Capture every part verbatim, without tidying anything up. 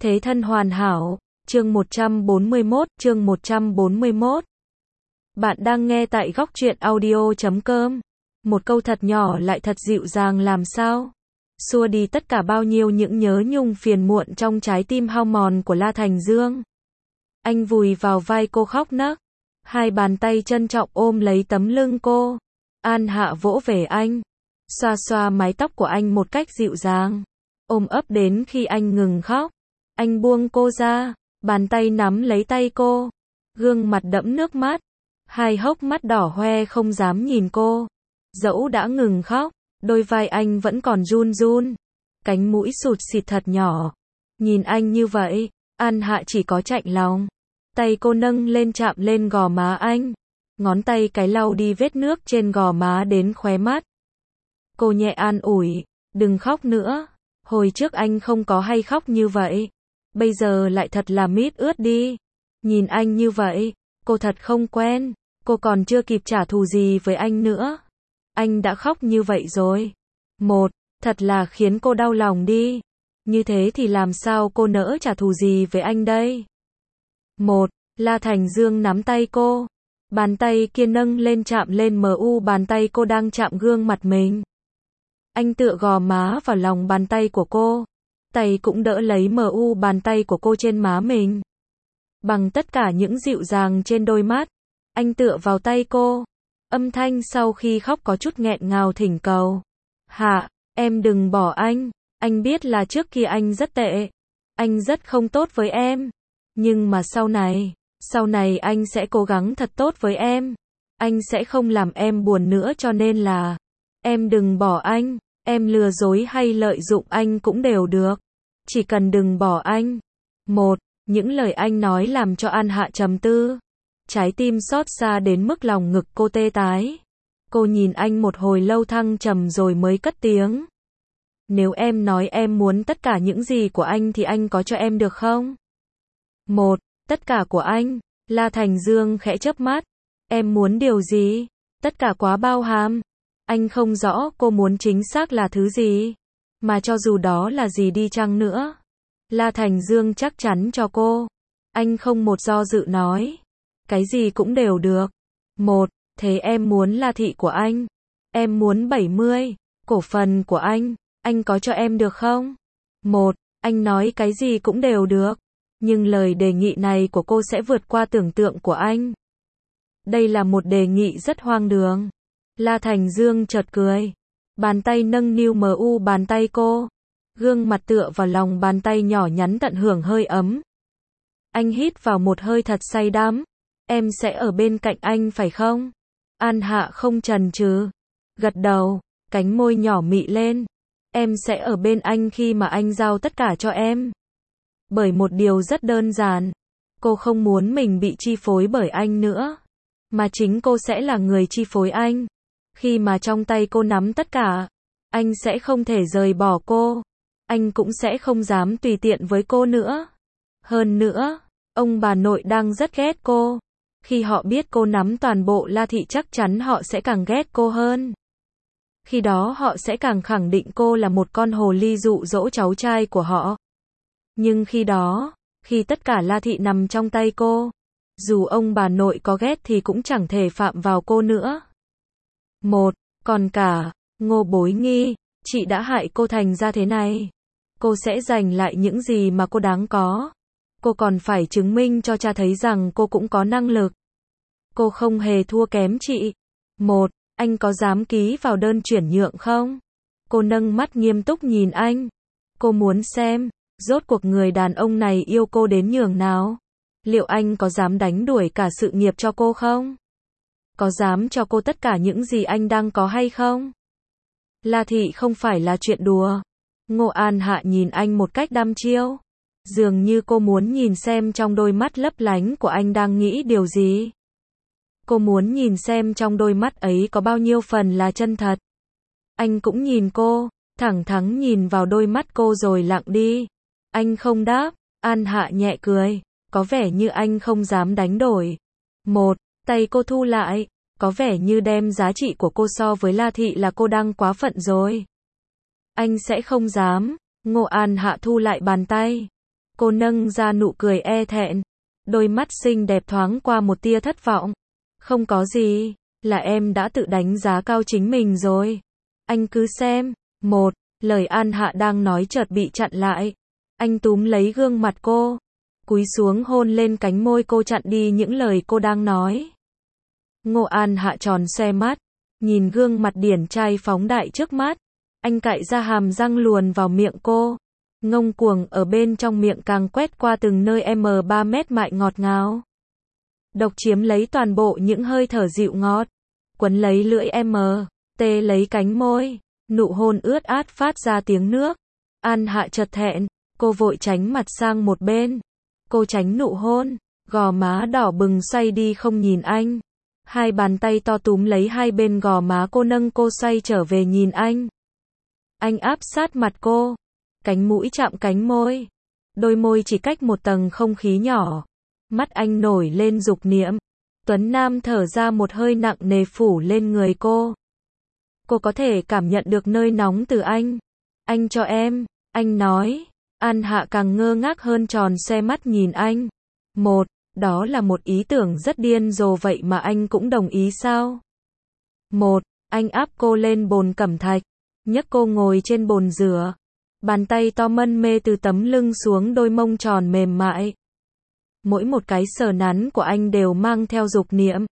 Thế thân hoàn hảo, chương một trăm bốn mươi mốt, chương một trăm bốn mươi mốt. Bạn đang nghe tại góc truyện audio chấm com. Một câu thật nhỏ lại thật dịu dàng làm sao xua đi tất cả bao nhiêu những nhớ nhung phiền muộn trong trái tim hao mòn của La Thành Dương. Anh vùi vào vai cô khóc nấc, hai bàn tay trân trọng ôm lấy tấm lưng cô. An Hạ vỗ về anh, xoa xoa mái tóc của anh một cách dịu dàng, ôm ấp đến khi anh ngừng khóc. Anh buông cô ra, bàn tay nắm lấy tay cô, gương mặt đẫm nước mắt, hai hốc mắt đỏ hoe không dám nhìn cô. Dẫu đã ngừng khóc, đôi vai anh vẫn còn run run, cánh mũi sụt xịt thật nhỏ. Nhìn anh như vậy, An Hạ chỉ có chạnh lòng. Tay cô nâng lên chạm lên gò má anh, ngón tay cái lau đi vết nước trên gò má đến khóe mắt. Cô nhẹ an ủi, đừng khóc nữa, hồi trước anh không có hay khóc như vậy, bây giờ lại thật là mít ướt đi. Nhìn anh như vậy, cô thật không quen, cô còn chưa kịp trả thù gì với anh nữa. Anh đã khóc như vậy rồi. Một, thật là khiến cô đau lòng đi. Như thế thì làm sao cô nỡ trả thù gì với anh đây? Một, La Thành Dương nắm tay cô. Bàn tay kia nâng lên chạm lên mu bàn tay cô đang chạm gương mặt mình. Anh tựa gò má vào lòng bàn tay của cô. Tay cũng đỡ lấy mu bàn tay của cô trên má mình. Bằng tất cả những dịu dàng trên đôi mắt, anh tựa vào tay cô. Âm thanh sau khi khóc có chút nghẹn ngào thỉnh cầu. Hạ, em đừng bỏ anh. Anh biết là trước kia anh rất tệ. Anh rất không tốt với em. Nhưng mà sau này, sau này anh sẽ cố gắng thật tốt với em. Anh sẽ không làm em buồn nữa cho nên là, em đừng bỏ anh. Em lừa dối hay lợi dụng anh cũng đều được. Chỉ cần đừng bỏ anh. Một, những lời anh nói làm cho An Hạ trầm tư. Trái tim xót xa đến mức lòng ngực cô tê tái. Cô nhìn anh một hồi lâu thăng trầm rồi mới cất tiếng. Nếu em nói em muốn tất cả những gì của anh thì anh có cho em được không? Một, tất cả của anh. La Thành Dương khẽ chớp mắt. Em muốn điều gì? Tất cả quá bao hàm. Anh không rõ cô muốn chính xác là thứ gì. Mà cho dù đó là gì đi chăng nữa, La Thành Dương chắc chắn cho cô. Anh không một do dự nói. Cái gì cũng đều được. Một, thế em muốn là thị của anh. Em muốn bảy mươi, cổ phần của anh. Anh có cho em được không? Một, anh nói cái gì cũng đều được. Nhưng lời đề nghị này của cô sẽ vượt qua tưởng tượng của anh. Đây là một đề nghị rất hoang đường. La Thành Dương chợt cười. Bàn tay nâng niu mu bàn tay cô. Gương mặt tựa vào lòng bàn tay nhỏ nhắn tận hưởng hơi ấm. Anh hít vào một hơi thật say đắm. Em sẽ ở bên cạnh anh phải không? An Hạ không chần chừ, gật đầu, cánh môi nhỏ mị lên. Em sẽ ở bên anh khi mà anh giao tất cả cho em. Bởi một điều rất đơn giản. Cô không muốn mình bị chi phối bởi anh nữa. Mà chính cô sẽ là người chi phối anh. Khi mà trong tay cô nắm tất cả, anh sẽ không thể rời bỏ cô. Anh cũng sẽ không dám tùy tiện với cô nữa. Hơn nữa, ông bà nội đang rất ghét cô. Khi họ biết cô nắm toàn bộ La thị chắc chắn họ sẽ càng ghét cô hơn. Khi đó họ sẽ càng khẳng định cô là một con hồ ly dụ dỗ cháu trai của họ. Nhưng khi đó, khi tất cả La thị nằm trong tay cô, dù ông bà nội có ghét thì cũng chẳng thể phạm vào cô nữa. Một, còn cả, Ngô Bối Nghi, chị đã hại cô thành ra thế này. Cô sẽ giành lại những gì mà cô đáng có. Cô còn phải chứng minh cho cha thấy rằng cô cũng có năng lực. Cô không hề thua kém chị. Một, anh có dám ký vào đơn chuyển nhượng không? Cô nâng mắt nghiêm túc nhìn anh. Cô muốn xem, rốt cuộc người đàn ông này yêu cô đến nhường nào. Liệu anh có dám đánh đuổi cả sự nghiệp cho cô không? Có dám cho cô tất cả những gì anh đang có hay không? La thị không phải là chuyện đùa. Ngô An Hạ nhìn anh một cách đăm chiêu. Dường như cô muốn nhìn xem trong đôi mắt lấp lánh của anh đang nghĩ điều gì. Cô muốn nhìn xem trong đôi mắt ấy có bao nhiêu phần là chân thật. Anh cũng nhìn cô, thẳng thắn nhìn vào đôi mắt cô rồi lặng đi. Anh không đáp. An Hạ nhẹ cười, có vẻ như anh không dám đánh đổi. Một, tay cô thu lại, có vẻ như đem giá trị của cô so với La thị là cô đang quá phận rồi. Anh sẽ không dám. Ngô An Hạ thu lại bàn tay. Cô nâng ra nụ cười e thẹn. Đôi mắt xinh đẹp thoáng qua một tia thất vọng. Không có gì, là em đã tự đánh giá cao chính mình rồi. Anh cứ xem. Một, lời An Hạ đang nói chợt bị chặn lại. Anh túm lấy gương mặt cô, cúi xuống hôn lên cánh môi cô chặn đi những lời cô đang nói. Ngô An Hạ tròn xoe mắt, nhìn gương mặt điển trai phóng đại trước mắt. Anh cạy ra hàm răng luồn vào miệng cô. Ngông cuồng ở bên trong miệng càng quét qua từng nơi em ba mét mại ngọt ngào. Độc chiếm lấy toàn bộ những hơi thở dịu ngọt. Quấn lấy lưỡi em, tê lấy cánh môi. Nụ hôn ướt át phát ra tiếng nước. An Hạ chợt thẹn, cô vội tránh mặt sang một bên. Cô tránh nụ hôn, gò má đỏ bừng xoay đi không nhìn anh. Hai bàn tay to túm lấy hai bên gò má cô nâng cô xoay trở về nhìn anh. Anh áp sát mặt cô, cánh mũi chạm cánh môi. Đôi môi chỉ cách một tầng không khí nhỏ. Mắt anh nổi lên dục niệm. Tuấn Nam thở ra một hơi nặng nề phủ lên người cô. Cô có thể cảm nhận được nơi nóng từ anh. Anh cho em, anh nói. An Hạ càng ngơ ngác hơn tròn xoe mắt nhìn anh. Một, đó là một ý tưởng rất điên rồ vậy mà anh cũng đồng ý sao? Một, anh áp cô lên bồn cẩm thạch, nhấc cô ngồi trên bồn rửa. Bàn tay to mân mê từ tấm lưng xuống đôi mông tròn mềm mại. Mỗi một cái sờ nắn của anh đều mang theo dục niệm.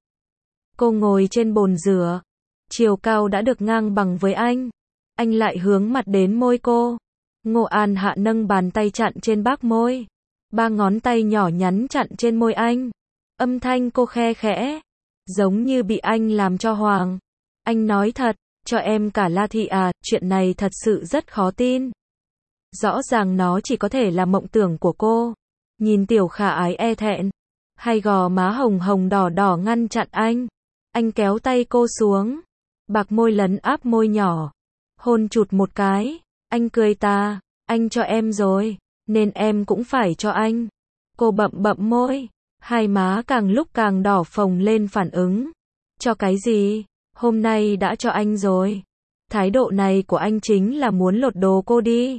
Cô ngồi trên bồn rửa, chiều cao đã được ngang bằng với anh. Anh lại hướng mặt đến môi cô. Ngô An Hạ nâng bàn tay chặn trên bác môi. Ba ngón tay nhỏ nhắn chặn trên môi anh. Âm thanh cô khe khẽ, giống như bị anh làm cho hoàng. Anh nói thật, cho em cả La Thị à, chuyện này thật sự rất khó tin. Rõ ràng nó chỉ có thể là mộng tưởng của cô. Nhìn tiểu khả ái e thẹn, hai gò má hồng hồng đỏ đỏ ngăn chặn anh. Anh kéo tay cô xuống, bạc môi lấn áp môi nhỏ, hôn chụt một cái. Anh cười ta, anh cho em rồi, nên em cũng phải cho anh. Cô bậm bậm môi, hai má càng lúc càng đỏ phồng lên phản ứng. Cho cái gì? Hôm nay đã cho anh rồi. Thái độ này của anh chính là muốn lột đồ cô đi.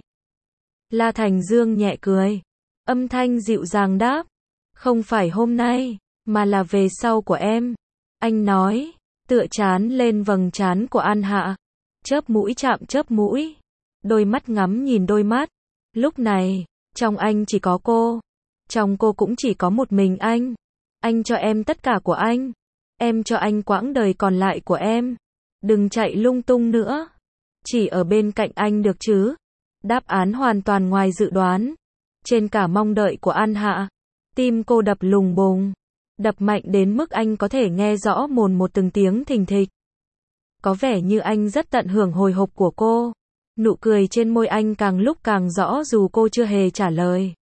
La Thành Dương nhẹ cười, âm thanh dịu dàng đáp. Không phải hôm nay, mà là về sau của em. Anh nói, tựa trán lên vầng trán của An Hạ. Chớp mũi chạm chớp mũi. Đôi mắt ngắm nhìn đôi mắt. Lúc này, trong anh chỉ có cô. Trong cô cũng chỉ có một mình anh. Anh cho em tất cả của anh. Em cho anh quãng đời còn lại của em. Đừng chạy lung tung nữa. Chỉ ở bên cạnh anh được chứ. Đáp án hoàn toàn ngoài dự đoán. Trên cả mong đợi của An Hạ. Tim cô đập lùng bùng. Đập mạnh đến mức anh có thể nghe rõ mồn một từng tiếng thình thịch. Có vẻ như anh rất tận hưởng hồi hộp của cô. Nụ cười trên môi anh càng lúc càng rõ dù cô chưa hề trả lời.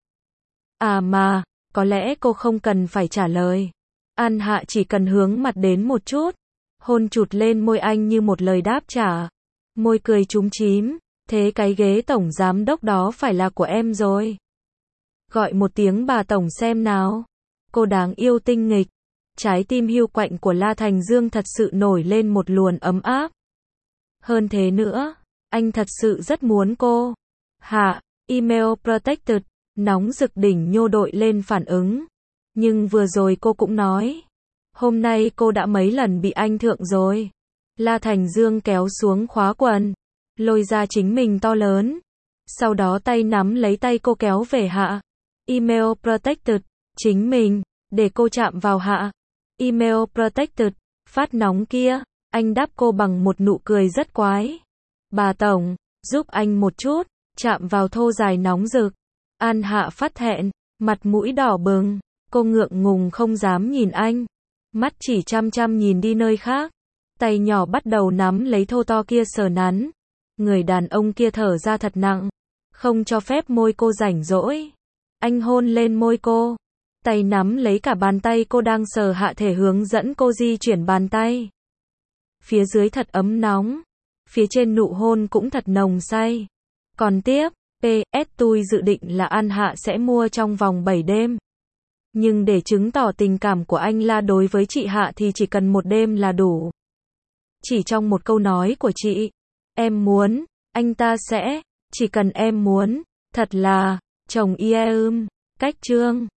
À mà, có lẽ cô không cần phải trả lời. An Hạ chỉ cần hướng mặt đến một chút. Hôn chụt lên môi anh như một lời đáp trả. Môi cười chúm chím. Thế cái ghế tổng giám đốc đó phải là của em rồi. Gọi một tiếng bà tổng xem nào. Cô đáng yêu tinh nghịch. Trái tim hiu quạnh của La Thành Dương thật sự nổi lên một luồng ấm áp. Hơn thế nữa, anh thật sự rất muốn cô. Hạ, email protected, nóng rực đỉnh nhô đội lên phản ứng. Nhưng vừa rồi cô cũng nói. Hôm nay cô đã mấy lần bị anh thượng rồi. La Thành Dương kéo xuống khóa quần. Lôi ra chính mình to lớn. Sau đó tay nắm lấy tay cô kéo về Hạ. Email protected, chính mình, để cô chạm vào Hạ. Email protected, phát nóng kia. Anh đáp cô bằng một nụ cười rất quái. Bà tổng, giúp anh một chút, chạm vào thô dài nóng rực. An Hạ phát thẹn, mặt mũi đỏ bừng. Cô ngượng ngùng không dám nhìn anh. Mắt chỉ chăm chăm nhìn đi nơi khác. Tay nhỏ bắt đầu nắm lấy thô to kia sờ nắn. Người đàn ông kia thở ra thật nặng. Không cho phép môi cô rảnh rỗi. Anh hôn lên môi cô. Tay nắm lấy cả bàn tay cô đang sờ hạ thể hướng dẫn cô di chuyển bàn tay. Phía dưới thật ấm nóng. Phía trên nụ hôn cũng thật nồng say. Còn tiếp, pê ét tôi dự định là An Hạ sẽ mua trong vòng bảy đêm. Nhưng để chứng tỏ tình cảm của anh La đối với chị Hạ thì chỉ cần một đêm là đủ. Chỉ trong một câu nói của chị, em muốn, anh ta sẽ, chỉ cần em muốn, thật là, chồng ie ưm. Cách chương